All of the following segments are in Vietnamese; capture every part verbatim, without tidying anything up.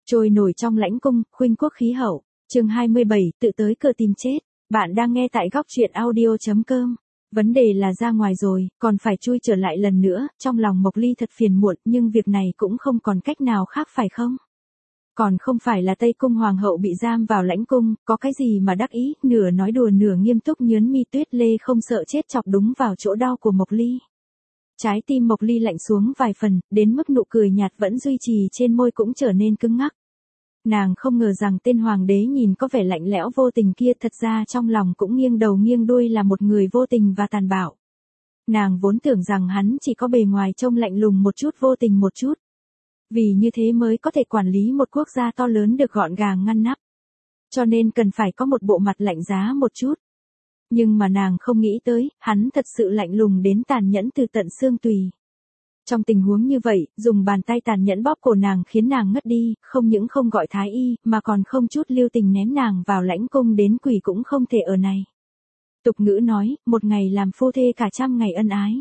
Trôi nổi trong lãnh cung, khuynh quốc khí hậu. Chương hai mươi bảy, tự tới cửa tìm chết. Bạn đang nghe tại góc truyện audio chấm com. Vấn đề là ra ngoài rồi, còn phải chui trở lại lần nữa, trong lòng Mộc Ly thật phiền muộn, nhưng việc này cũng không còn cách nào khác phải không? Còn không phải là Tây Cung Hoàng hậu bị giam vào lãnh cung, có cái gì mà đắc ý, nửa nói đùa nửa nghiêm túc nhớn mi Tuyết Lê không sợ chết chọc đúng vào chỗ đau của Mộc Ly. Trái tim Mộc Ly lạnh xuống vài phần, đến mức nụ cười nhạt vẫn duy trì trên môi cũng trở nên cứng ngắc. Nàng không ngờ rằng tên hoàng đế nhìn có vẻ lạnh lẽo vô tình kia thật ra trong lòng cũng nghiêng đầu nghiêng đuôi là một người vô tình và tàn bạo. Nàng vốn tưởng rằng hắn chỉ có bề ngoài trông lạnh lùng một chút vô tình một chút. Vì như thế mới có thể quản lý một quốc gia to lớn được gọn gàng ngăn nắp. Cho nên cần phải có một bộ mặt lạnh giá một chút. Nhưng mà nàng không nghĩ tới, hắn thật sự lạnh lùng đến tàn nhẫn từ tận xương tùy. Trong tình huống như vậy, dùng bàn tay tàn nhẫn bóp cổ nàng khiến nàng ngất đi, không những không gọi thái y, mà còn không chút lưu tình ném nàng vào lãnh cung đến quỷ cũng không thể ở này. Tục ngữ nói, một ngày làm phu thê cả trăm ngày ân ái.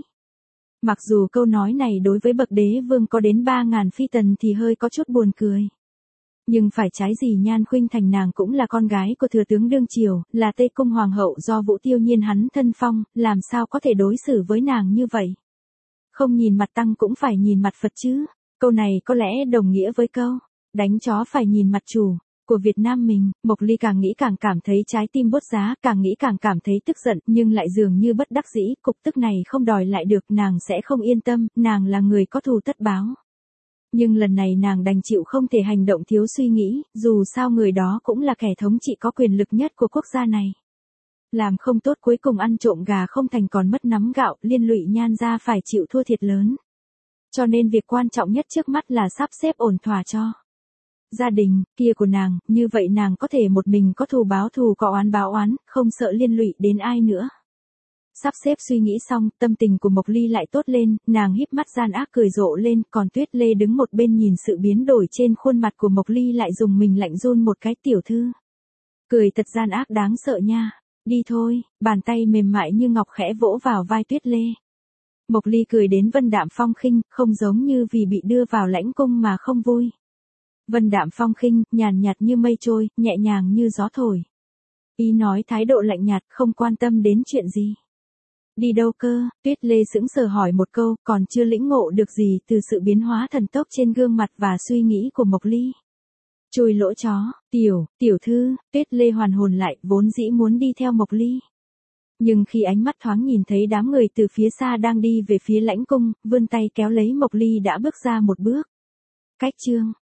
Mặc dù câu nói này đối với bậc đế vương có đến ba ngàn phi tần thì hơi có chút buồn cười. Nhưng phải trái gì Nhan Khuynh Thành nàng cũng là con gái của thừa tướng đương triều, là Tây Cung Hoàng hậu do Vũ Tiêu Nhiên hắn thân phong, làm sao có thể đối xử với nàng như vậy. Không nhìn mặt tăng cũng phải nhìn mặt Phật chứ. Câu này có lẽ đồng nghĩa với câu, đánh chó phải nhìn mặt chủ, của Việt Nam mình. Mộc Ly càng nghĩ càng cảm thấy trái tim bốt giá, càng nghĩ càng cảm thấy tức giận, nhưng lại dường như bất đắc dĩ, cục tức này không đòi lại được, nàng sẽ không yên tâm, nàng là người có thù tất báo. Nhưng lần này nàng đành chịu không thể hành động thiếu suy nghĩ, dù sao người đó cũng là kẻ thống trị có quyền lực nhất của quốc gia này. Làm không tốt cuối cùng ăn trộm gà không thành còn mất nắm gạo, liên lụy Nhan gia phải chịu thua thiệt lớn. Cho nên việc quan trọng nhất trước mắt là sắp xếp ổn thỏa cho gia đình kia của nàng, như vậy nàng có thể một mình có thù báo thù có oán báo oán, không sợ liên lụy đến ai nữa. Sắp xếp suy nghĩ xong, tâm tình của Mộc Ly lại tốt lên, nàng híp mắt gian ác cười rộ lên, còn Tuyết Lê đứng một bên nhìn sự biến đổi trên khuôn mặt của Mộc Ly lại dùng mình lạnh run một cái. Tiểu thư, cười thật gian ác đáng sợ nha. Đi thôi, bàn tay mềm mại như ngọc khẽ vỗ vào vai Tuyết Lê. Mộc Ly cười đến vân đạm phong khinh, không giống như vì bị đưa vào lãnh cung mà không vui. Vân đạm phong khinh, nhàn nhạt như mây trôi, nhẹ nhàng như gió thổi. Ý nói thái độ lạnh nhạt, không quan tâm đến chuyện gì. Đi đâu cơ? Tuyết Lê sững sờ hỏi một câu, còn chưa lĩnh ngộ được gì từ sự biến hóa thần tốc trên gương mặt và suy nghĩ của Mộc Ly. Chui lỗ chó, tiểu, tiểu thư. Tuyết Lê hoàn hồn lại, vốn dĩ muốn đi theo Mộc Ly. Nhưng khi ánh mắt thoáng nhìn thấy đám người từ phía xa đang đi về phía lãnh cung, vươn tay kéo lấy Mộc Ly đã bước ra một bước. Cách chương,